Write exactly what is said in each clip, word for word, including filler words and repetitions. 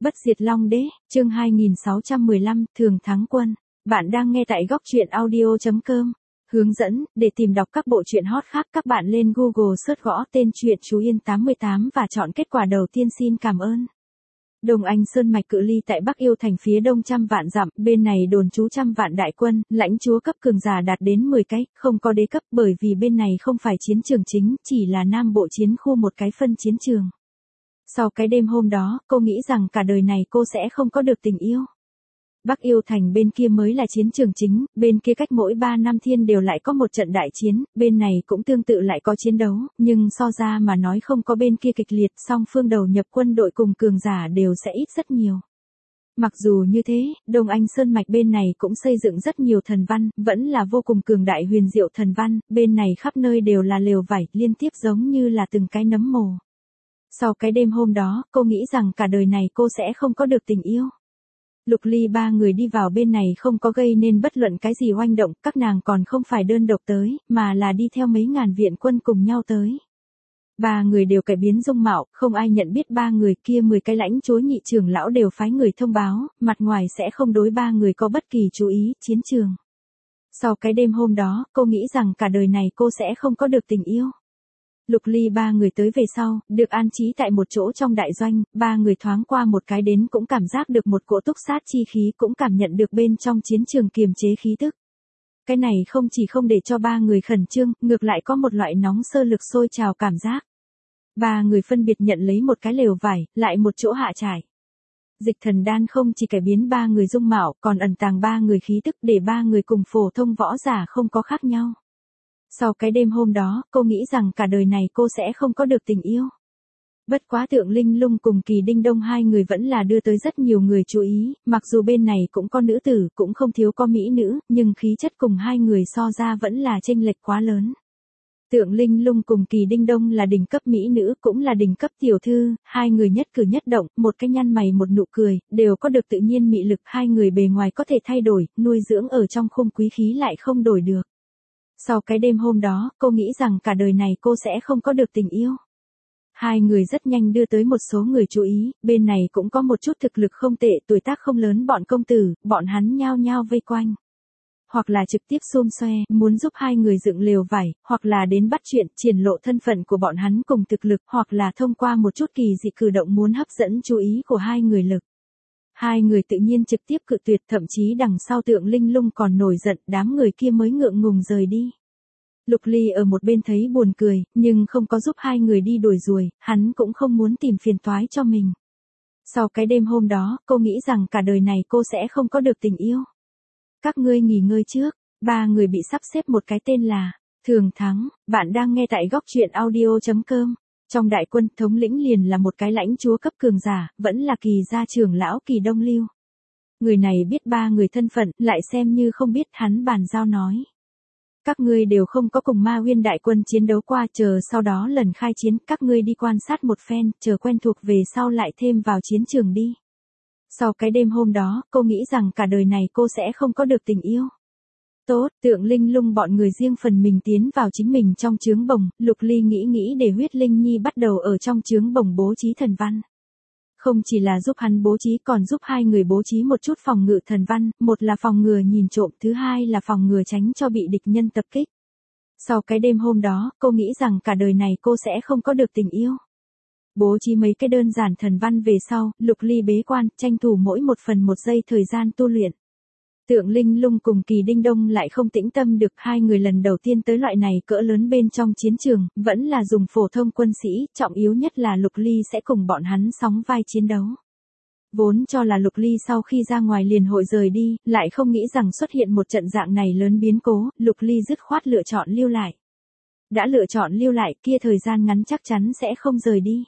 Bất diệt Long Đế, chương hai nghìn sáu trăm mười lăm, Thường Thắng Quân. Bạn đang nghe tại góc truyện audio chấm com. Hướng dẫn, để tìm đọc các bộ truyện hot khác các bạn lên Google search gõ tên truyện Chú Yên tám mươi tám và chọn kết quả đầu tiên. Xin cảm ơn. Đông Anh Sơn mạch cự ly tại Bắc Yêu thành phía đông trăm vạn dặm, bên này đồn trú trăm vạn đại quân, lãnh chúa cấp cường giả đạt đến mười cái, không có đế cấp bởi vì bên này không phải chiến trường chính, chỉ là nam bộ chiến khu một cái phân chiến trường. Sau cái đêm hôm đó, cô nghĩ rằng cả đời này cô sẽ không có được tình yêu. Bắc Yêu thành bên kia mới là chiến trường chính, bên kia cách mỗi ba năm thiên đều lại có một trận đại chiến, bên này cũng tương tự lại có chiến đấu, nhưng so ra mà nói không có bên kia kịch liệt, song phương đầu nhập quân đội cùng cường giả đều sẽ ít rất nhiều. Mặc dù như thế, Đông Anh Sơn mạch bên này cũng xây dựng rất nhiều thần văn, vẫn là vô cùng cường đại huyền diệu thần văn, bên này khắp nơi đều là lều vải, liên tiếp giống như là từng cái nấm mồ. Sau cái đêm hôm đó, cô nghĩ rằng cả đời này cô sẽ không có được tình yêu. Lục Ly ba người đi vào bên này không có gây nên bất luận cái gì oanh động, các nàng còn không phải đơn độc tới, mà là đi theo mấy ngàn viện quân cùng nhau tới. Ba người đều cải biến dung mạo, không ai nhận biết ba người kia mười cái lãnh chúa nhị trưởng lão đều phái người thông báo, mặt ngoài sẽ không đối ba người có bất kỳ chú ý, chiến trường. Sau cái đêm hôm đó, cô nghĩ rằng cả đời này cô sẽ không có được tình yêu. Lục Ly ba người tới về sau, được an trí tại một chỗ trong đại doanh, ba người thoáng qua một cái đến cũng cảm giác được một cỗ túc sát chi khí, cũng cảm nhận được bên trong chiến trường kiềm chế khí tức. Cái này không chỉ không để cho ba người khẩn trương, ngược lại có một loại nóng sơ lực sôi trào cảm giác. Ba người phân biệt nhận lấy một cái lều vải, lại một chỗ hạ trải. Dịch thần đan không chỉ cải biến ba người dung mạo, còn ẩn tàng ba người khí tức để ba người cùng phổ thông võ giả không có khác nhau. Sau cái đêm hôm đó, cô nghĩ rằng cả đời này cô sẽ không có được tình yêu. Bất quá Tượng Linh Lung cùng Kỳ Đinh Đông hai người vẫn là đưa tới rất nhiều người chú ý, mặc dù bên này cũng có nữ tử, cũng không thiếu có mỹ nữ, nhưng khí chất cùng hai người so ra vẫn là chênh lệch quá lớn. Tượng Linh Lung cùng Kỳ Đinh Đông là đỉnh cấp mỹ nữ, cũng là đỉnh cấp tiểu thư, hai người nhất cử nhất động, một cái nhăn mày một nụ cười, đều có được tự nhiên mị lực, hai người bề ngoài có thể thay đổi, nuôi dưỡng ở trong khung quý khí lại không đổi được. Sau cái đêm hôm đó, cô nghĩ rằng cả đời này cô sẽ không có được tình yêu. Hai người rất nhanh đưa tới một số người chú ý, bên này cũng có một chút thực lực không tệ, tuổi tác không lớn bọn công tử, bọn hắn nhao nhao vây quanh. Hoặc là trực tiếp xôm xoe, muốn giúp hai người dựng lều vải, hoặc là đến bắt chuyện, triển lộ thân phận của bọn hắn cùng thực lực, hoặc là thông qua một chút kỳ dị cử động muốn hấp dẫn chú ý của hai người lực. Hai người tự nhiên trực tiếp cự tuyệt, thậm chí đằng sau Tượng Linh Lung còn nổi giận, đám người kia mới ngượng ngùng rời đi. Lục Ly ở một bên thấy buồn cười, nhưng không có giúp hai người đi đuổi ruồi, hắn cũng không muốn tìm phiền toái cho mình. Sau cái đêm hôm đó, cô nghĩ rằng cả đời này cô sẽ không có được tình yêu. Các ngươi nghỉ ngơi trước, ba người bị sắp xếp một cái tên là Thường Thắng, bạn đang nghe tại góc truyện audio chấm com. Trong đại quân, thống lĩnh liền là một cái lãnh chúa cấp cường giả, vẫn là Kỳ gia trưởng lão Kỳ Đông Lưu. Người này biết ba người thân phận, lại xem như không biết, hắn bàn giao nói. Các ngươi đều không có cùng Ma Uyên đại quân chiến đấu qua, chờ sau đó lần khai chiến, các ngươi đi quan sát một phen, chờ quen thuộc về sau lại thêm vào chiến trường đi. Sau cái đêm hôm đó, cô nghĩ rằng cả đời này cô sẽ không có được tình yêu. Tốt, Tượng Linh Lung bọn người riêng phần mình tiến vào chính mình trong trướng bồng, Lục Ly nghĩ nghĩ để Huyết Linh Nhi bắt đầu ở trong trướng bồng bố trí thần văn. Không chỉ là giúp hắn bố trí còn giúp hai người bố trí một chút phòng ngự thần văn, một là phòng ngừa nhìn trộm, thứ hai là phòng ngừa tránh cho bị địch nhân tập kích. Sau cái đêm hôm đó, cô nghĩ rằng cả đời này cô sẽ không có được tình yêu. Bố trí mấy cái đơn giản thần văn về sau, Lục Ly bế quan, tranh thủ mỗi một phần một giây thời gian tu luyện. Tượng Linh Lung cùng Kỳ Đinh Đông lại không tĩnh tâm được, hai người lần đầu tiên tới loại này cỡ lớn bên trong chiến trường, vẫn là dùng phổ thông quân sĩ, trọng yếu nhất là Lục Ly sẽ cùng bọn hắn sóng vai chiến đấu. Vốn cho là Lục Ly sau khi ra ngoài liền hội rời đi, lại không nghĩ rằng xuất hiện một trận dạng này lớn biến cố, Lục Ly dứt khoát lựa chọn lưu lại. Đã lựa chọn lưu lại, kia thời gian ngắn chắc chắn sẽ không rời đi.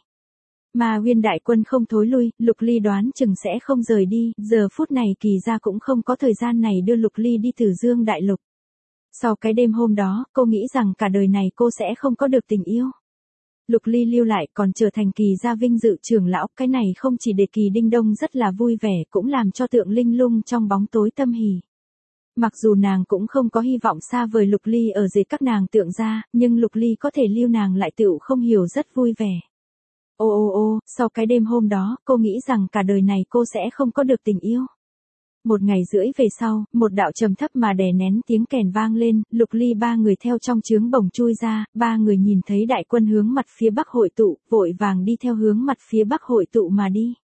Ma Uyên đại quân không thối lui, Lục Ly đoán chừng sẽ không rời đi, giờ phút này Kỳ gia cũng không có thời gian này đưa Lục Ly đi Tử Dương đại lục. Sau cái đêm hôm đó, cô nghĩ rằng cả đời này cô sẽ không có được tình yêu. Lục Ly lưu lại còn trở thành Kỳ gia vinh dự trưởng lão, cái này không chỉ để Kỳ Đinh Đông rất là vui vẻ, cũng làm cho Tượng Linh Lung trong bóng tối tâm hỉ. Mặc dù nàng cũng không có hy vọng xa vời Lục Ly ở dưới các nàng Tượng gia, nhưng Lục Ly có thể lưu nàng lại tựu không hiểu rất vui vẻ. Ô ô ô, sau cái đêm hôm đó, cô nghĩ rằng cả đời này cô sẽ không có được tình yêu. Một ngày rưỡi về sau, một đạo trầm thấp mà đè nén tiếng kèn vang lên, Lục Ly ba người theo trong trướng bồng chui ra, ba người nhìn thấy đại quân hướng mặt phía bắc hội tụ, vội vàng đi theo hướng mặt phía bắc hội tụ mà đi.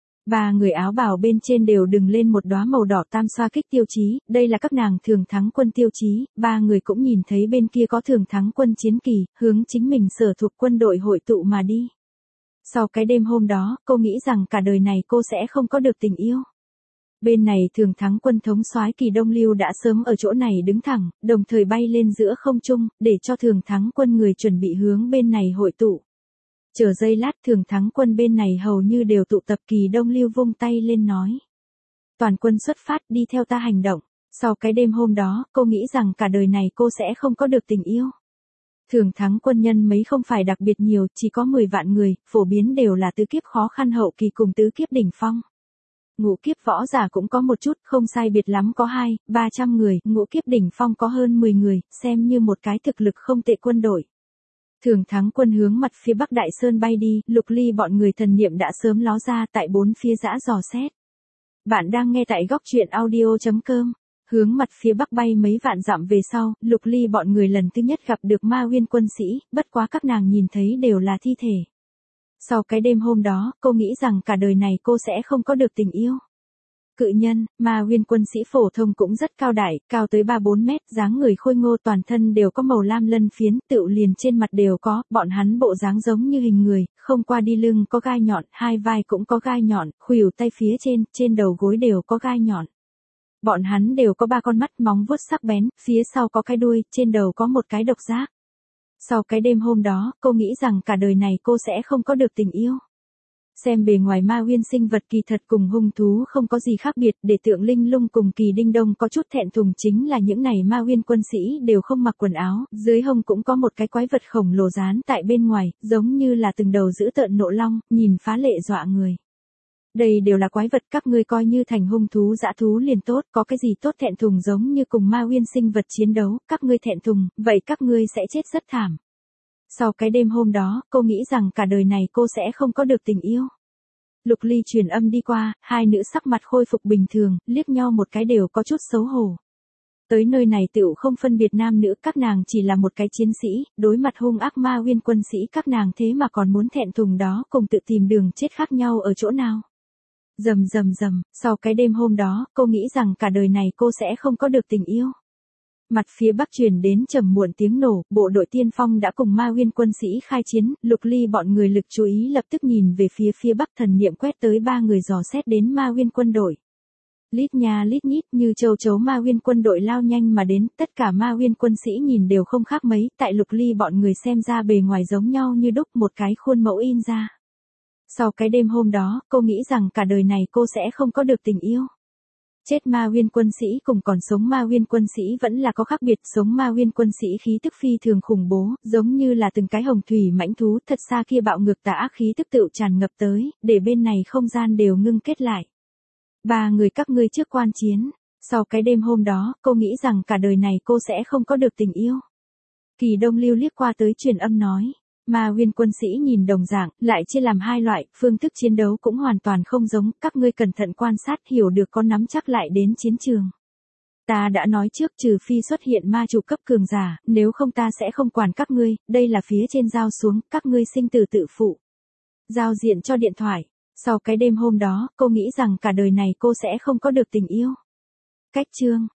Ba người áo bào bên trên đều đừng lên một đóa màu đỏ tam xoa kích tiêu chí, đây là các nàng thường thắng quân tiêu chí, ba người cũng nhìn thấy bên kia có thường thắng quân chiến kỳ, hướng chính mình sở thuộc quân đội hội tụ mà đi. Sau cái đêm hôm đó, cô nghĩ rằng cả đời này cô sẽ không có được tình yêu. Bên này thường thắng quân thống soái Kỳ Đông Lưu đã sớm ở chỗ này đứng thẳng, đồng thời bay lên giữa không trung, để cho thường thắng quân người chuẩn bị hướng bên này hội tụ. Chờ giây lát thường thắng quân bên này hầu như đều tụ tập. Kỳ Đông Lưu vung tay lên nói. Toàn quân xuất phát, đi theo ta hành động. Sau cái đêm hôm đó, cô nghĩ rằng cả đời này cô sẽ không có được tình yêu. Thường thắng quân nhân mấy không phải đặc biệt nhiều, chỉ có mười vạn người, phổ biến đều là tứ kiếp khó khăn hậu kỳ cùng tứ kiếp đỉnh phong. Ngũ kiếp võ giả cũng có một chút, không sai biệt lắm có hai, ba trăm người, ngũ kiếp đỉnh phong có hơn mười người, xem như một cái thực lực không tệ quân đội. Thường thắng quân hướng mặt phía bắc Đại Sơn bay đi, Lục Ly bọn người thần niệm đã sớm ló ra tại bốn phía dã dò xét. Bạn đang nghe tại góc truyện audio chấm com. Hướng mặt phía bắc bay mấy vạn dặm về sau, Lục Ly bọn người lần thứ nhất gặp được Ma Nguyên quân sĩ, bất quá các nàng nhìn thấy đều là thi thể. Sau cái đêm hôm đó, cô nghĩ rằng cả đời này cô sẽ không có được tình yêu. Cự nhân, Ma Nguyên quân sĩ phổ thông cũng rất cao đại, cao tới ba bốn mét, dáng người khôi ngô, toàn thân đều có màu lam lân phiến, tựu liền trên mặt đều có, bọn hắn bộ dáng giống như hình người, không qua đi lưng có gai nhọn, hai vai cũng có gai nhọn, khuỷu tay phía trên, trên đầu gối đều có gai nhọn. Bọn hắn đều có ba con mắt móng vuốt sắc bén, phía sau có cái đuôi, trên đầu có một cái độc giác. Sau cái đêm hôm đó, cô nghĩ rằng cả đời này cô sẽ không có được tình yêu. Xem bề ngoài Ma Nguyên sinh vật kỳ thật cùng hung thú không có gì khác biệt, để Tượng Linh Lung cùng Kỳ Đinh Đông có chút thẹn thùng chính là những này Ma Nguyên quân sĩ đều không mặc quần áo, dưới hông cũng có một cái quái vật khổng lồ dán tại bên ngoài, giống như là từng đầu dữ tợn nộ long, nhìn phá lệ dọa người. Đây đều là quái vật, các ngươi coi như thành hung thú dã thú liền tốt, có cái gì tốt thẹn thùng, giống như cùng Ma Nguyên sinh vật chiến đấu, các ngươi thẹn thùng, vậy các ngươi sẽ chết rất thảm. Sau cái đêm hôm đó, cô nghĩ rằng cả đời này cô sẽ không có được tình yêu. Lục Ly truyền âm đi qua, hai nữ sắc mặt khôi phục bình thường, liếc nhau một cái đều có chút xấu hổ. Tới nơi này tựu không phân biệt nam nữ, các nàng chỉ là một cái chiến sĩ, đối mặt hung ác Ma Nguyên quân sĩ các nàng thế mà còn muốn thẹn thùng, đó cùng tự tìm đường chết khác nhau ở chỗ nào. Rầm rầm rầm, sau cái đêm hôm đó, cô nghĩ rằng cả đời này cô sẽ không có được tình yêu. Mặt phía bắc truyền đến trầm muộn tiếng nổ, bộ đội tiên phong đã cùng Ma Nguyên quân sĩ khai chiến, Lục Ly bọn người lực chú ý lập tức nhìn về phía phía bắc, thần niệm quét tới ba người dò xét đến Ma Nguyên quân đội. Lít nha lít nhít như châu chấu Ma Nguyên quân đội lao nhanh mà đến, tất cả Ma Nguyên quân sĩ nhìn đều không khác mấy, tại Lục Ly bọn người xem ra bề ngoài giống nhau như đúc, một cái khuôn mẫu in ra. Sau cái đêm hôm đó, cô nghĩ rằng cả đời này cô sẽ không có được tình yêu. Chết Ma Nguyên quân sĩ cùng còn sống Ma Nguyên quân sĩ vẫn là có khác biệt, sống Ma Nguyên quân sĩ khí tức phi thường khủng bố, giống như là từng cái hồng thủy mãnh thú, thật xa kia bạo ngược tà ác khí tức tựu tràn ngập tới, để bên này không gian đều ngưng kết lại. Ba người các ngươi trước quan chiến, sau cái đêm hôm đó, cô nghĩ rằng cả đời này cô sẽ không có được tình yêu. Kỳ Đông Lưu liếc qua tới truyền âm nói. Ma Nguyên quân sĩ nhìn đồng dạng, lại chia làm hai loại, phương thức chiến đấu cũng hoàn toàn không giống, các ngươi cẩn thận quan sát hiểu được có nắm chắc lại đến chiến trường. Ta đã nói trước, trừ phi xuất hiện ma chủ cấp cường giả, nếu không ta sẽ không quản các ngươi, đây là phía trên giao xuống, các ngươi sinh tử tự phụ. Giao diện cho điện thoại, sau cái đêm hôm đó, cô nghĩ rằng cả đời này cô sẽ không có được tình yêu. Cách chương.